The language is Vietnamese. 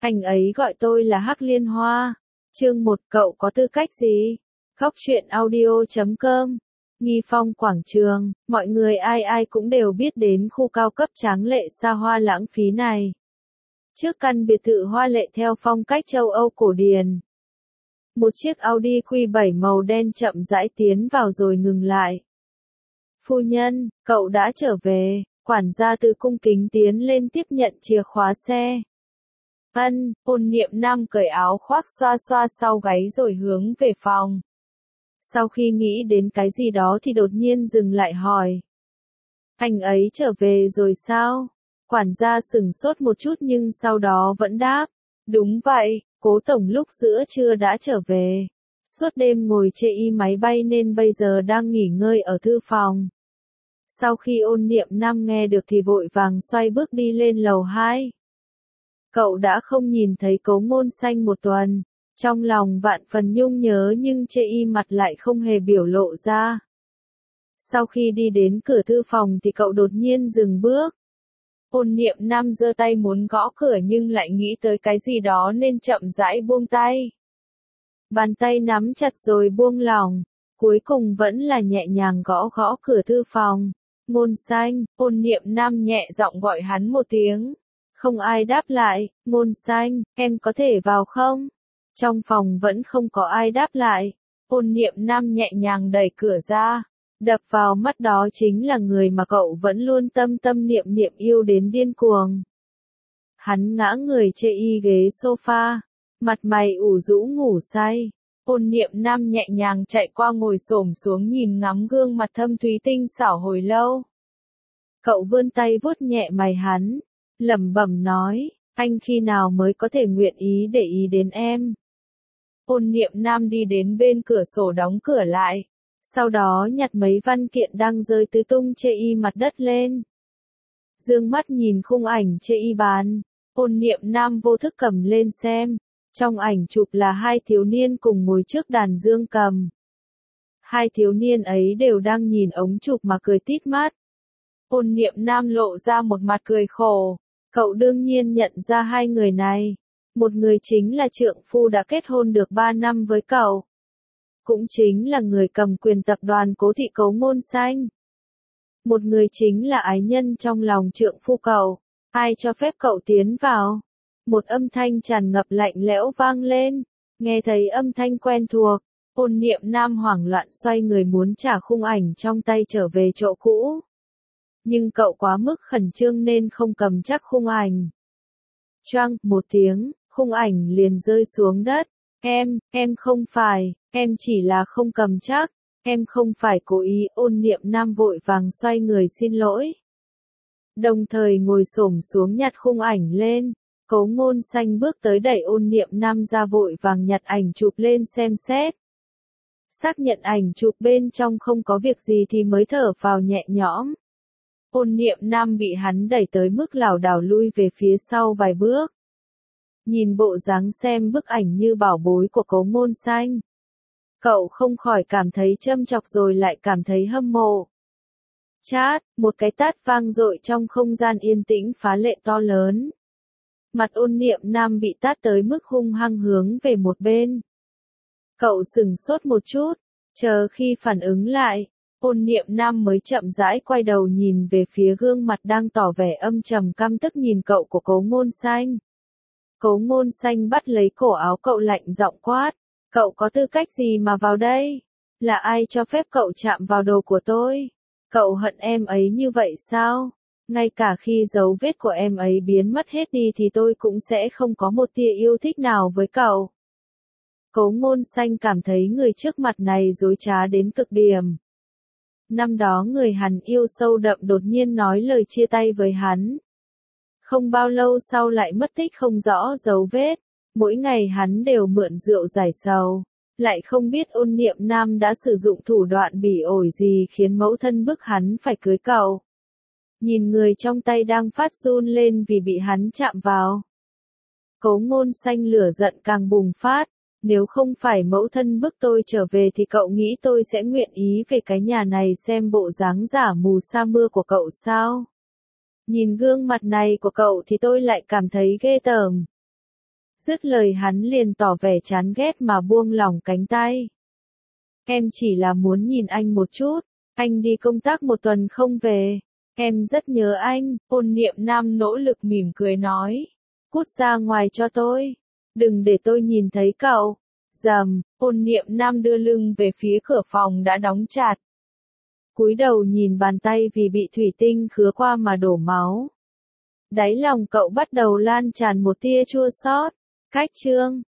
Anh ấy gọi tôi là Hắc Liên Hoa. Chương 1, cậu có tư cách gì? Góc truyện audio.com. Nghi Phong quảng trường, mọi người ai ai cũng đều biết đến khu cao cấp tráng lệ xa hoa lãng phí này. Trước căn biệt thự hoa lệ theo phong cách châu Âu cổ điển. Một chiếc Audi Q7 màu đen chậm rãi tiến vào rồi ngừng lại. Phu nhân, cậu đã trở về, quản gia từ cung kính tiến lên tiếp nhận chìa khóa xe. Ôn Niệm Nam cởi áo khoác xoa xoa sau gáy rồi hướng về phòng. Sau khi nghĩ đến cái gì đó thì đột nhiên dừng lại hỏi. Anh ấy trở về rồi sao? Quản gia sửng sốt một chút nhưng sau đó vẫn đáp. Đúng vậy, Cố tổng lúc giữa trưa đã trở về. Suốt đêm ngồi chê y máy bay nên bây giờ đang nghỉ ngơi ở thư phòng. Sau khi Ôn Niệm Nam nghe được thì vội vàng xoay bước đi lên lầu 2. Cậu đã không nhìn thấy Cố Ngôn Xanh một tuần. Trong lòng vạn phần nhung nhớ nhưng chê y mặt lại không hề biểu lộ ra. Sau khi đi đến cửa thư phòng thì cậu đột nhiên dừng bước. Ôn Niệm Nam giơ tay muốn gõ cửa nhưng lại nghĩ tới cái gì đó nên chậm rãi buông tay. Bàn tay nắm chặt rồi buông lỏng, cuối cùng vẫn là nhẹ nhàng gõ gõ cửa thư phòng. Ngôn Xanh, Ôn Niệm Nam nhẹ giọng gọi hắn một tiếng. Không ai đáp lại. Ngôn Xanh, em có thể vào không? Trong phòng vẫn không có ai đáp lại. Ôn Niệm Nam nhẹ nhàng đẩy cửa ra. Đập vào mắt đó chính là người mà cậu vẫn luôn tâm tâm niệm niệm yêu đến điên cuồng. Hắn ngã người chê y ghế sofa, mặt mày ủ rũ ngủ say. Ôn Niệm Nam nhẹ nhàng chạy qua ngồi xổm xuống nhìn ngắm gương mặt thâm thúy tinh xảo hồi lâu. Cậu vươn tay vuốt nhẹ mày hắn, lẩm bẩm nói, anh khi nào mới có thể nguyện ý để ý đến em. Ôn Niệm Nam đi đến bên cửa sổ đóng cửa lại. Sau đó nhặt mấy văn kiện đang rơi tứ tung chê y mặt đất lên. Dương mắt nhìn khung ảnh chê y bán. Ôn Niệm Nam vô thức cầm lên xem. Trong ảnh chụp là hai thiếu niên cùng ngồi trước đàn dương cầm. Hai thiếu niên ấy đều đang nhìn ống chụp mà cười tít mắt. Ôn Niệm Nam lộ ra một mặt cười khổ. Cậu đương nhiên nhận ra hai người này. Một người chính là trượng phu đã kết hôn được 3 năm với cậu. Cũng chính là người cầm quyền tập đoàn Cố thị Cố Ngôn Xanh. Một người chính là ái nhân trong lòng trượng phu cậu. Ai cho phép cậu tiến vào? Một âm thanh tràn ngập lạnh lẽo vang lên. Nghe thấy âm thanh quen thuộc, Ôn Niệm Nam hoảng loạn xoay người muốn trả khung ảnh trong tay trở về chỗ cũ. Nhưng cậu quá mức khẩn trương nên không cầm chắc khung ảnh. Choang một tiếng, khung ảnh liền rơi xuống đất. Em không phải, em chỉ là không cầm chắc, em không phải cố ý. Ôn Niệm Nam vội vàng xoay người xin lỗi. Đồng thời ngồi xổm xuống nhặt khung ảnh lên. Cố Ngôn Xanh bước tới đẩy Ôn Niệm Nam ra vội vàng nhặt ảnh chụp lên xem xét. Xác nhận ảnh chụp bên trong không có việc gì thì mới thở phào nhẹ nhõm. Ôn Niệm Nam bị hắn đẩy tới mức lảo đảo lui về phía sau vài bước. Nhìn bộ dáng xem bức ảnh như bảo bối của Cố Ngôn Xanh. Cậu không khỏi cảm thấy châm chọc rồi lại cảm thấy hâm mộ. Chát, một cái tát vang dội trong không gian yên tĩnh phá lệ to lớn. Mặt Ôn Niệm Nam bị tát tới mức hung hăng hướng về một bên. Cậu sửng sốt một chút, chờ khi phản ứng lại, Ôn Niệm Nam mới chậm rãi quay đầu nhìn về phía gương mặt đang tỏ vẻ âm trầm căm tức nhìn cậu của Cố Ngôn Xanh. Cố Ngôn Xanh bắt lấy cổ áo cậu lạnh giọng quát. Cậu có tư cách gì mà vào đây? Là ai cho phép cậu chạm vào đồ của tôi? Cậu hận em ấy như vậy sao? Ngay cả khi dấu vết của em ấy biến mất hết đi thì tôi cũng sẽ không có một tia yêu thích nào với cậu. Cố Ngôn Xanh cảm thấy người trước mặt này dối trá đến cực điểm. Năm đó người hắn yêu sâu đậm đột nhiên nói lời chia tay với hắn. Không bao lâu sau lại mất tích không rõ dấu vết, mỗi ngày hắn đều mượn rượu giải sầu, lại không biết Ôn Niệm Nam đã sử dụng thủ đoạn bỉ ổi gì khiến mẫu thân bức hắn phải cưới cậu. Nhìn người trong tay đang phát run lên vì bị hắn chạm vào. Cố Ngôn Xanh lửa giận càng bùng phát, nếu không phải mẫu thân bức tôi trở về thì cậu nghĩ tôi sẽ nguyện ý về cái nhà này xem bộ dáng giả mù sa mưa của cậu sao? Nhìn gương mặt này của cậu thì tôi lại cảm thấy ghê tởm. Dứt lời hắn liền tỏ vẻ chán ghét mà buông lỏng cánh tay. Em chỉ là muốn nhìn anh một chút, anh đi công tác một tuần không về. Em rất nhớ anh, Ôn Niệm Nam nỗ lực mỉm cười nói. Cút ra ngoài cho tôi. Đừng để tôi nhìn thấy cậu. Rầm, Ôn Niệm Nam đưa lưng về phía cửa phòng đã đóng chặt. Cúi đầu nhìn bàn tay vì bị thủy tinh khứa qua mà đổ máu. Đáy lòng cậu bắt đầu lan tràn một tia chua xót. Cách chương